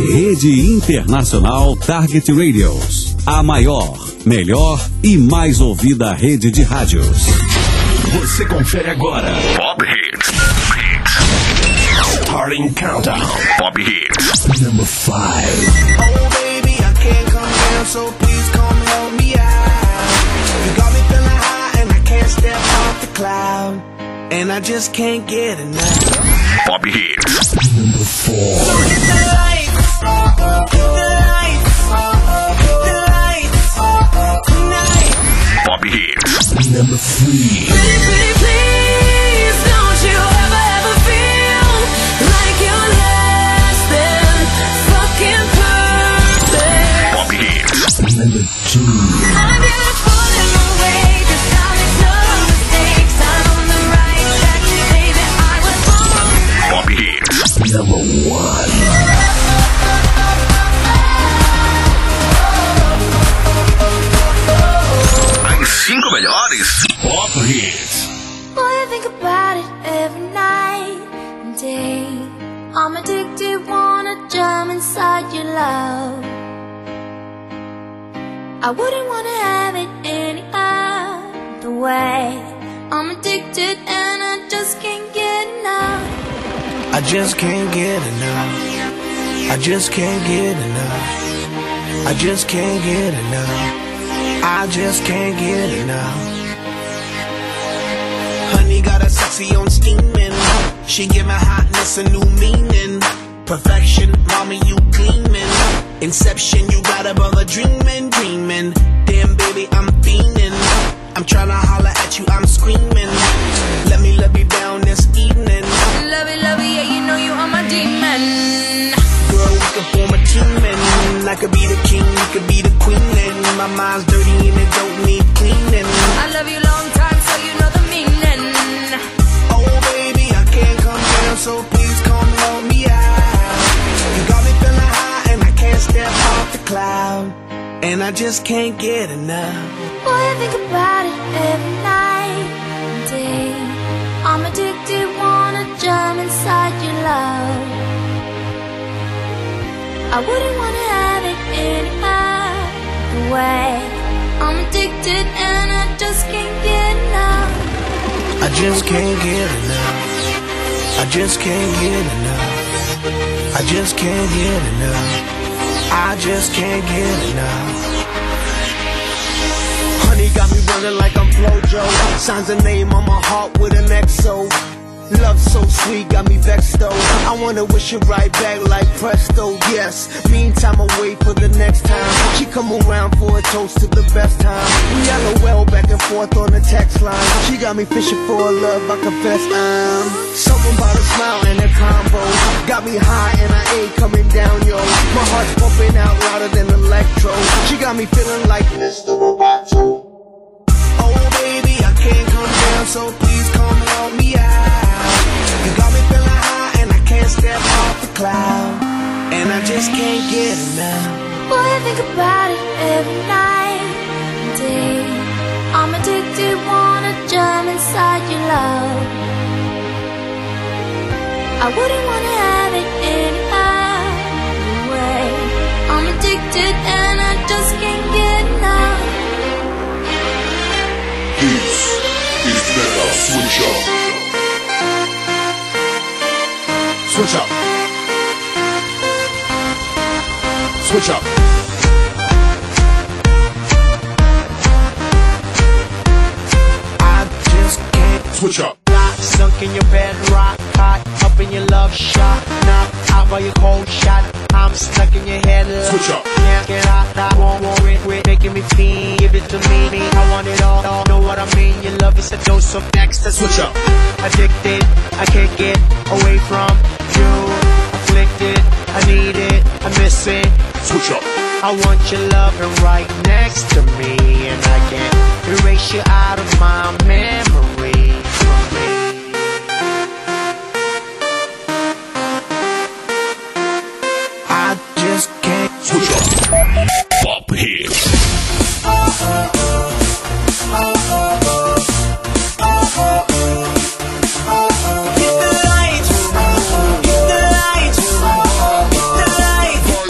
Rede Internacional Target Radios. A maior, melhor e mais ouvida rede de rádios. Você confere agora. Pop Hits. Starting Countdown. Pop Hits. Number 5. Oh baby, I can't come down, so please come help me out. You got me feeling high and I can't step off the cloud. And I just can't get enough. Pop Hits. Number 4. So hit the lights, hit the lights, hit the lights tonight. Pop Hits. Number 3. Pretty, pretty, please, don't you ever feel like you're less than fucking perfect. Pop Hits. Number 2. I'm just pulling away, just I make no mistakes. I'm on the right track, baby, I was born. Pop Hits. Number 1. As 5 melhores Pop Hits. Boy, I think about it every night and day. I'm addicted, wanna jump inside your love. I wouldn't wanna have it any other way. I'm addicted and I just can't get enough. I just can't get enough. I just can't get enough. I just can't get enough. I just can't get enough. Honey got a sexy on steaming. She give my hotness a new meaning. Perfection, mommy, you gleaming. Inception, you got a brother dreaming, dreaming. Damn, baby, I'm fiending. I'm tryna holler at you, I'm screaming. Let me love you down this evening. Love it, yeah, you know you are my demon. Girl, we can form a team and I could be the king, you could be the queen. And my mind's dirty and it don't need cleaning. I love you long time, so you know the meaning. Oh baby, I can't come down, so please come help me out. You got me feeling high and I can't step off the cloud. And I just can't get enough. Boy, I think about it every night and day. I'm addicted, wanna jump inside your love. I wouldn't wanna have it any other way. I'm addicted and I just can't get enough. I just can't get enough. I just can't get enough. I just can't get enough. I just can't get enough. Honey got me running like I'm Flojo. Signs a name on my heart with an XO. Love so sweet, got me vexed though. I wanna wish it right back like presto, yes. Meantime, I wait for the next time she come around for a toast to the best time. We LOL back and forth on the text line. She got me fishing for a love, I confess I'm something about a smile and a combo. Got me high and I ain't coming down, yo. My heart's pumping out louder than electro. She got me feeling like Mr. Roboto. Oh baby, I can't come down, so please come help me out. You got me feeling high and I can't step off the cloud. And I just can't get enough. Boy, I think about it every night and day. I'm addicted, wanna jump inside your love. I wouldn't wanna have it any other way. I'm addicted and I just can't get enough. This is Mega Switch Up. Switch up. Switch up. I just can't Switch up. rock. Sunk in your bed, rock hot. Up in your love shot. Knocked out by your cold shot. I'm stuck in your head. Switch up. Can't get out. I won't it. Making me feel. Give it to me. I want it all. Know what I mean? Your love is a dose of next. Switch up. Addicted. I can't get away from you. Afflicted. I need it. I miss it. Switch up. I want your loving right next to me, and I can't erase you out of my memory. From me. I just can't Switch up. Pop Hits. Hit the lights, hit the lights, hit the lights.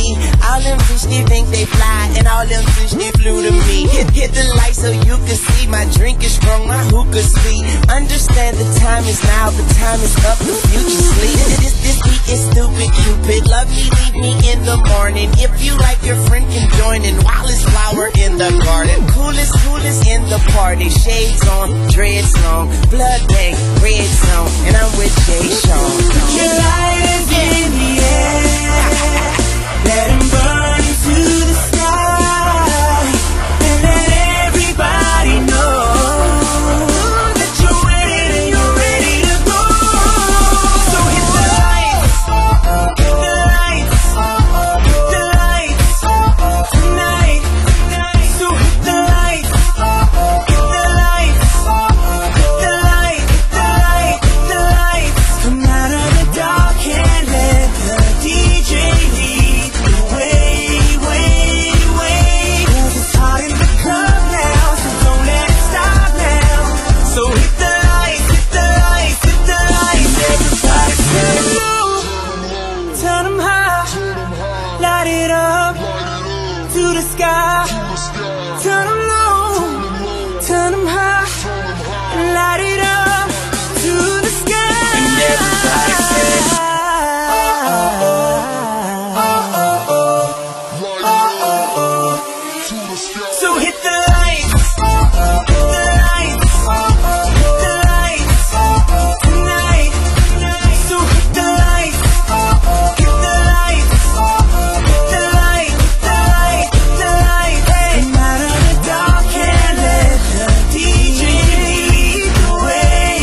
me. All them fish they think they fly, and all them fish they flew to me. Hit the light so you can see. My drink is strong, my hookah sweet. Understand the time is now, the time is up, the future sleep. This beat is stupid, Cupid. Love me, leave me in the morning. If you like, your friend can join in. Wallace flower in the garden. Coolest in the party. Shades on, dreads long, blood bang, red zone, and I'm with Jay Sean. Your light is in the air. Let him burn to the sky, and let everybody know that you're ready and you're ready to go. So hit the lights, hit the lights, hit the lights tonight. So hit the lights, hit the lights, hit the light, hit the lights. Come out of the dark and let the DJ lead the way. 'Cause it's hot in the club now, so don't let it stop now. So hit the lights, hit the lights, hit the lights. Everybody turn them low, turn them high, light it up to the sky. Turn them low, turn them high, and light it up to the sky. And everybody says, so hit the lights, hit the lights, hit the lights tonight. So hit the lights, hit the lights, hit the light, the light, the light. Come out of the dark and let the DJ lead the way.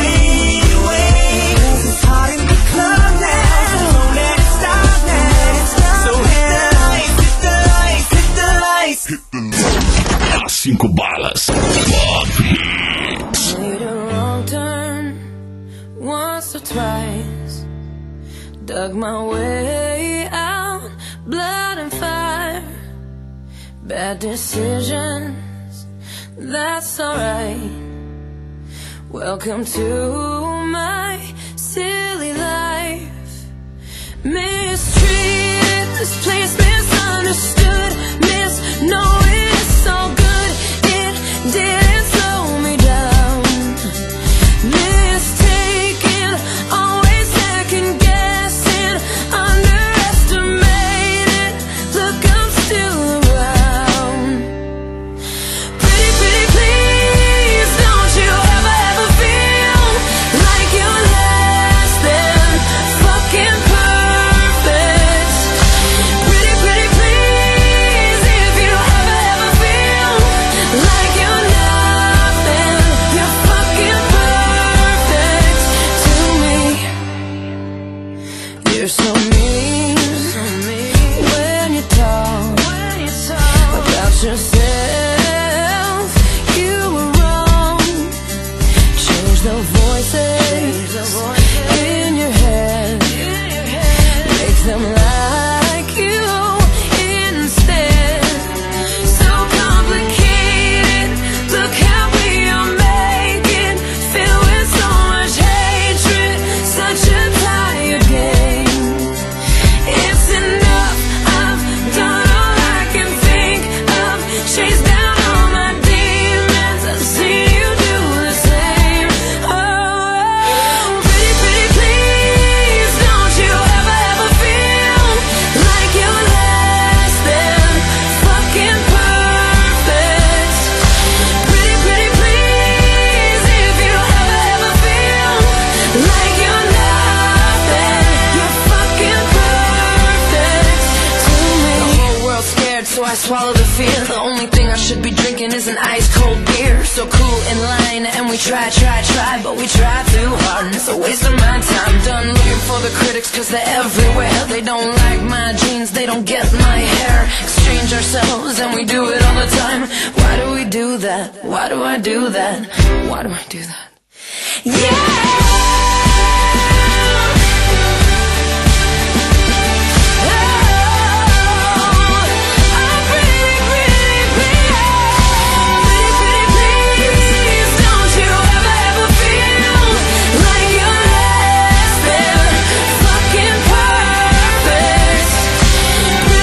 'Cause it's hot in the club now, so don't let it stop now. So hit the lights, hit the lights, hit the lights. As 5 balas. Pop Hits. Made a wrong turn once or twice. Dug my way out, blood and fire. Bad decisions, that's alright. Welcome to my silly life. Mistreated, this place misunderstood. Knowing it's all good, it didn't slow me down. Mistaken, always second guessing, underestimated. Look, I'm still around. Pretty please, don't you ever feel like you're less than fucking perfect. Pretty please, if you ever feel like you're nothing, you're fucking perfect to me. You're so mean when you talk about yourself. You were wrong. Change the voices in your head. Make them like you instead. So complicated. Look how we are making. Filled with so much hatred. Such a tired game. It's enough. I've done all I can think of. Chased down all my demons. I've seen you do the same. Oh, pretty please, don't you ever feel like you're less than fucking perfect. Pretty please, if you ever feel like you're nothing, you're fucking perfect to me. The whole world's scared, so I swallow the fear. The only thing I should be drinking is an ice cold beer. So cool in line, and we try, but we try too hard, and it's a waste of my time. Done looking for the critics, 'cause they're everywhere. They don't like my jeans, they don't get my hair. Exchange ourselves, and we do it all the time. Why do we do that? Why do I do that? Why do I do that? Please, don't you ever feel like you're less than fucking perfect.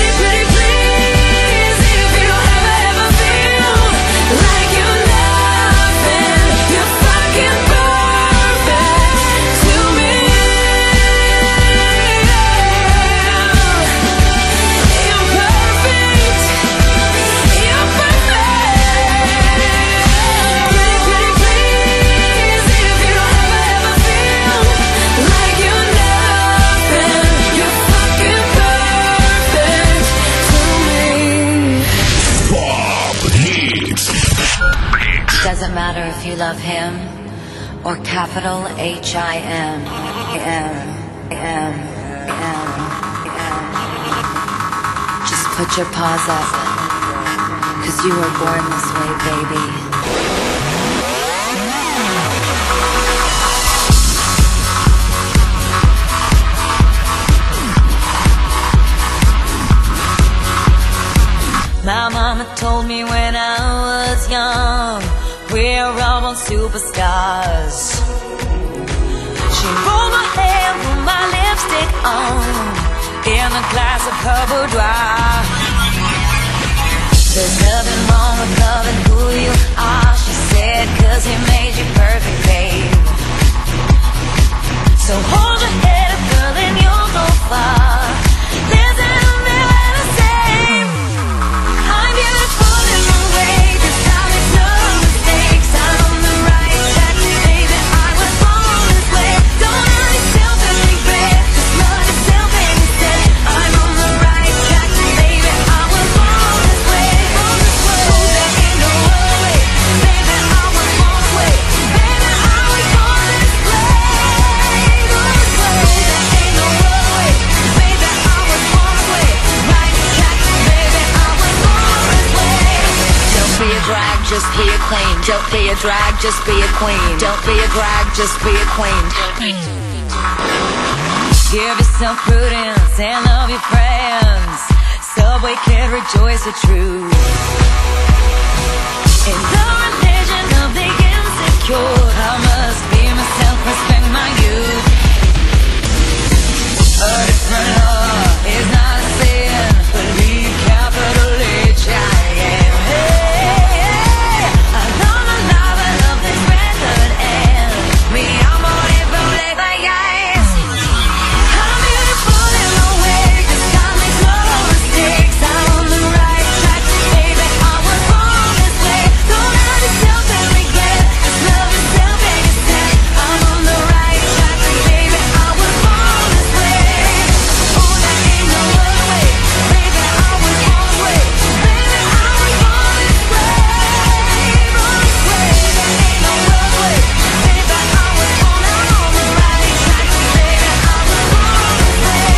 doesn't matter if you love him or capital H-I-M. Just put your paws up, 'cause you were born this way, baby. My mama told me when I was young, we're all born superstars. She rolled my hair, put my lipstick on, in a glass of her boudoir. There's nothing wrong with loving who you are, she said, 'cause he made you perfect, babe. So hold your head up, girl, and you'll go far. Listen to me when I say, I'm beautiful in my way, 'cause I make no mistakes. I'm on the right track, baby, I was born this way. Don't hurt yourself and regret, just love yourself instead. I'm on the right track, baby, I was born this way. Oh, there ain't no other way, baby, I was born this way. Baby, I was born this way. There ain't no other way, baby, I was born this way. Right track, baby, I was born this way. Don't be a drag, just be a queen. Don't be a drag, just be a queen. Don't be a drag, just be a queen. Give yourself prudence and love your friends. Subway kid, rejoice the truth. In the religion of the insecure, I must be myself, respect my youth. A different love is not a sin, believe capital H-I-M. Hey, I love my life, I love this record, and me, I'm on it, but like my eyes. I'm beautiful in my way, 'cause I make no mistakes. I'm on the right track, baby, I was born this way. Don't hurt yourself and regret, just love yourself and yourself. I'm on the right track, baby, I was born this way. Oh, there ain't no other way, baby, I was born this way. Baby, I was born this way. Born this way, there ain't no other way, baby, I was born. I'm on the right track, baby, I was born this way.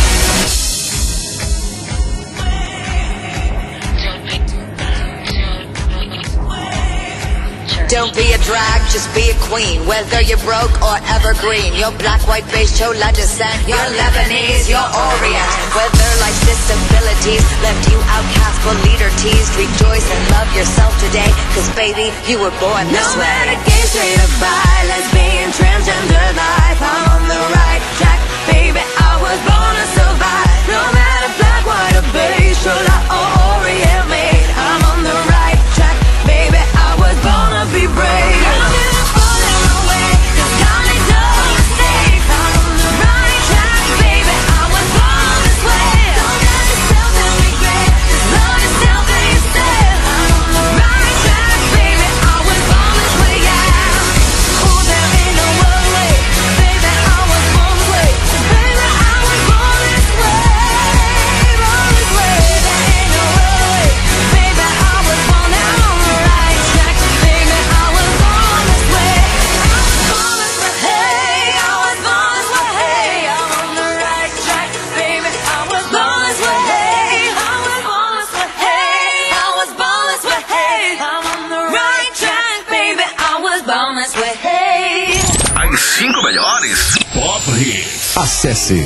Don't be a drag, just be a queen. Whether you're broke or evergreen, you're black, white, beige, chola descent, you're Lebanese, you're Orient. Whether life's disabilities left you outcast but leader teased, rejoice and love yourself today, 'cause baby, you were born this No way. matter gay, straight or bi, lesbian, transgender life, I'm on the right track, baby, I was born to survive. No matter black, white or beige, chola or Orient made, I'm on the right track, baby, I was born to be brave. I'm beautiful in my way, 'cause God made no mistakes. I'm on the right track, baby, I was born this way. Don't hurt yourself and regret, just love yourself and yourself. I'm on the right track, baby, I was born this way, yeah. Oh, there ain't no other way, baby, I was born this way. Baby, I was born this way. Born this way, there ain't no other way, baby, I was born. I'm on the right track, baby, I was born this way. I was born this way, hey, I was born this way, hey, I'm on the right track, baby, I was born this way, hey, I was born this way, hey, I was born this way, hey, I'm on the right track, baby, I was born this way, hey. As 5 melhores Pop Hits. Acesse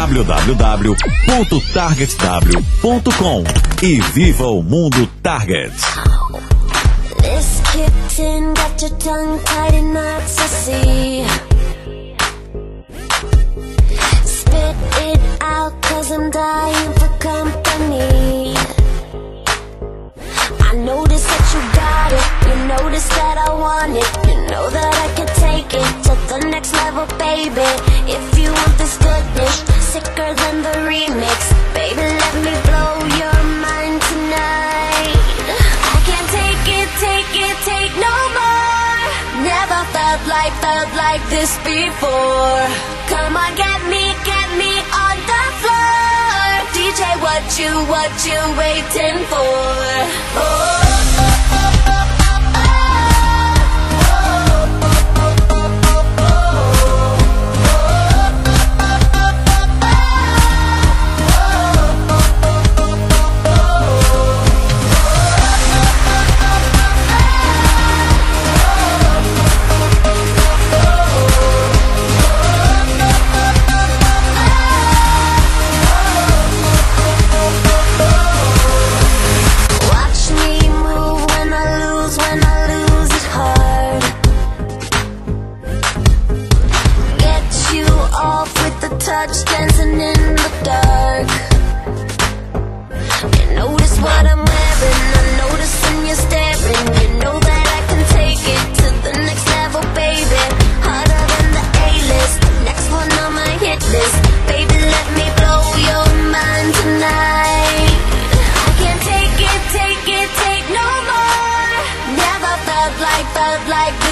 www.targetw.com e viva o mundo Target. This kitten got your tongue tied in knots, I see. Spit it out, 'cause I'm dying for company. I notice that you got it, you notice that I want it. You know that I can take it to the next level, baby. If you want this goodness, sicker than the remix, baby, let me blow your mind tonight. I can't take it, take no more. Never felt like this before. Come on, get me on the floor. DJ, what you waiting for? Oh, oh, oh, oh, oh, oh.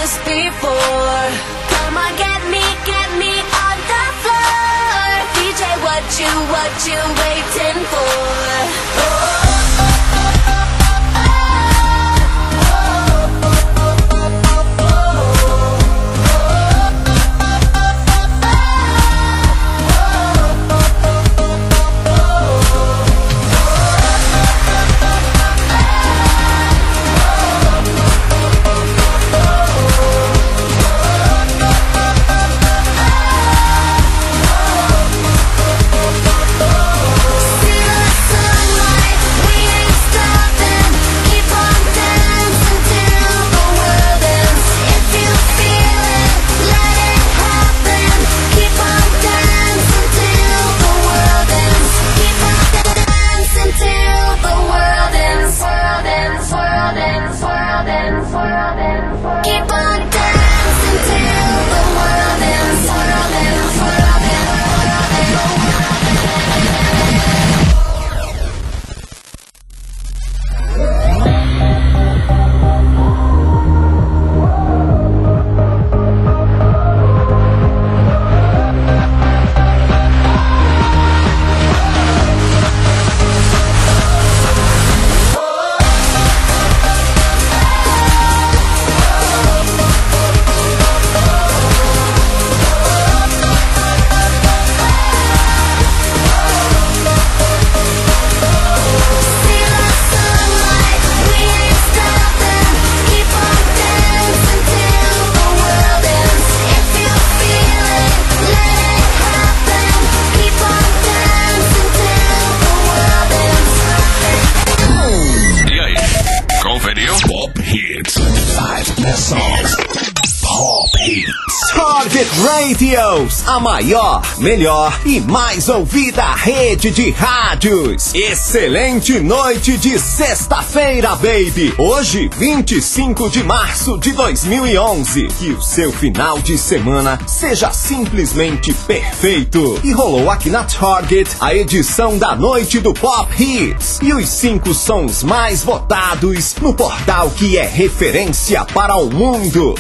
this before. Come on, get me on the floor. DJ, what you waiting for? Radios, a maior, melhor e mais ouvida rede de rádios. Excelente noite de sexta-feira, baby. Hoje, 25 de março de 2011. Que o seu final de semana seja simplesmente perfeito. E rolou aqui na Target a edição da noite do Pop Hits. E os 5 sons mais votados no portal que é referência para o mundo.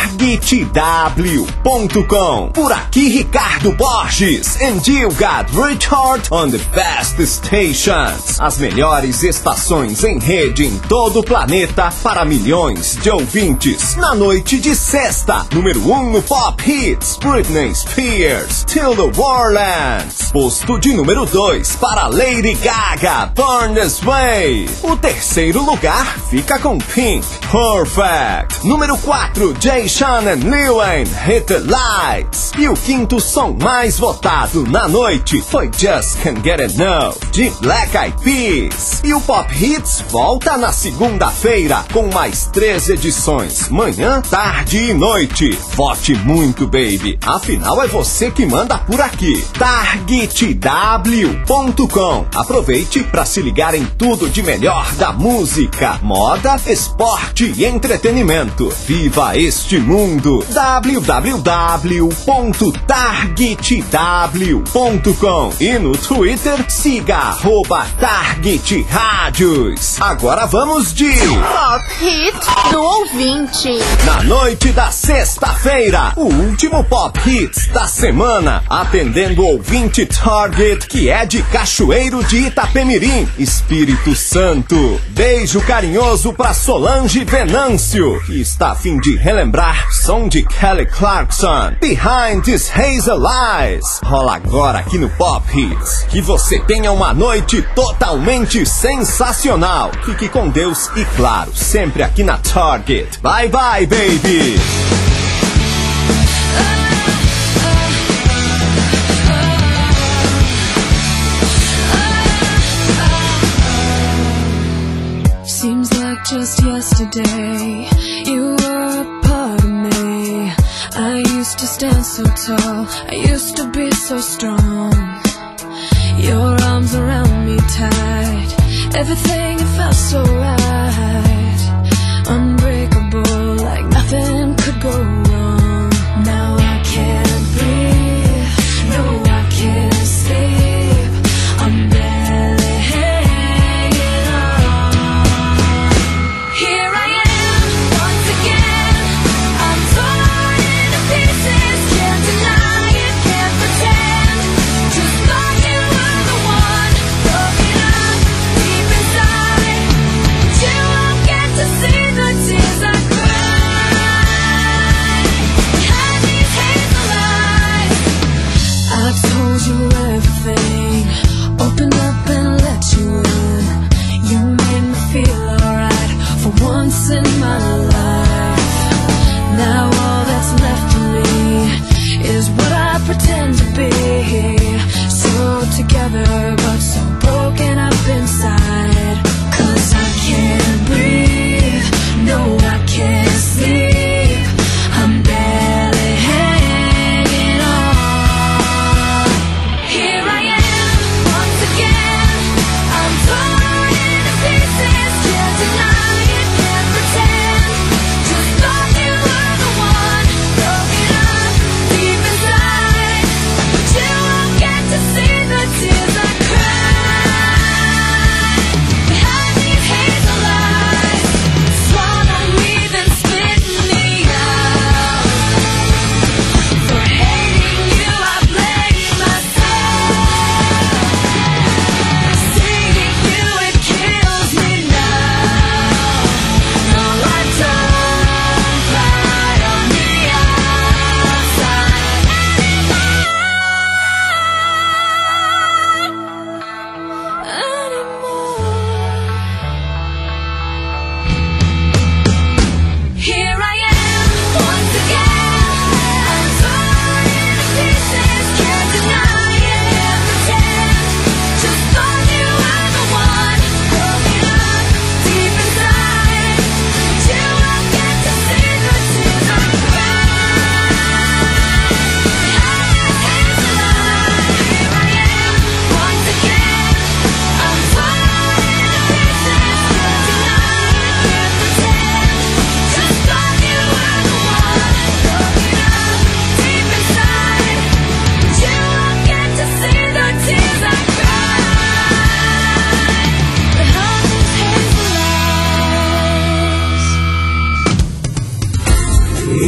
TargetW.com. Por aqui, Ricardo Borges. And you got Richard on the best stations. As melhores estações em rede em todo o planeta para milhões de ouvintes. Na noite de sexta, número 1 no Pop Hits, Britney Spears, Till the Warlands. Posto de número 2 para Lady Gaga, Born This Way. O terceiro lugar fica com Pink, Perfect. Número 4, Jay Sean and Lil Wayne, Hit the Lights. E o quinto som mais votado na noite foi Just Can't Get Enough, de Black Eyed Peas. E o Pop Hits volta na segunda-feira com mais 3 edições, manhã, tarde e noite. Vote muito, baby. Afinal, é você que manda por aqui. TargetW.com. Aproveite para se ligar em tudo de melhor da música, moda, esporte e entretenimento. Viva este mundo. www.targetw.com. E no Twitter, siga @Target Rádios. Agora vamos de Pop Hit do ouvinte. Na noite da sexta-feira, o último Pop Hits da semana, atendendo o ouvinte Target, que é de Cachoeiro de Itapemirim, Espírito Santo. Beijo carinhoso pra Solange Venâncio, que está a fim de relembrar som de Kelly Clarkson, Behind These Hazel Eyes. Rola agora aqui no Pop Hits. Que você tenha uma noite totalmente sensacional. Fique com Deus e, claro, sempre aqui na Target. Bye bye, baby! Seems like just yesterday you were a part of me. I used to stand so tall, I used to be so strong. Your arms around me tight, everything it felt so right. Unbreakable, like nothing could go wrong. Now I can't breathe, no I can't sleep. I'm barely hanging on. Here I am, once again, I'm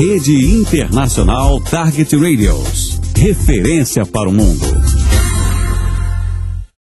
Rede Internacional Target Radios. Referência para o mundo.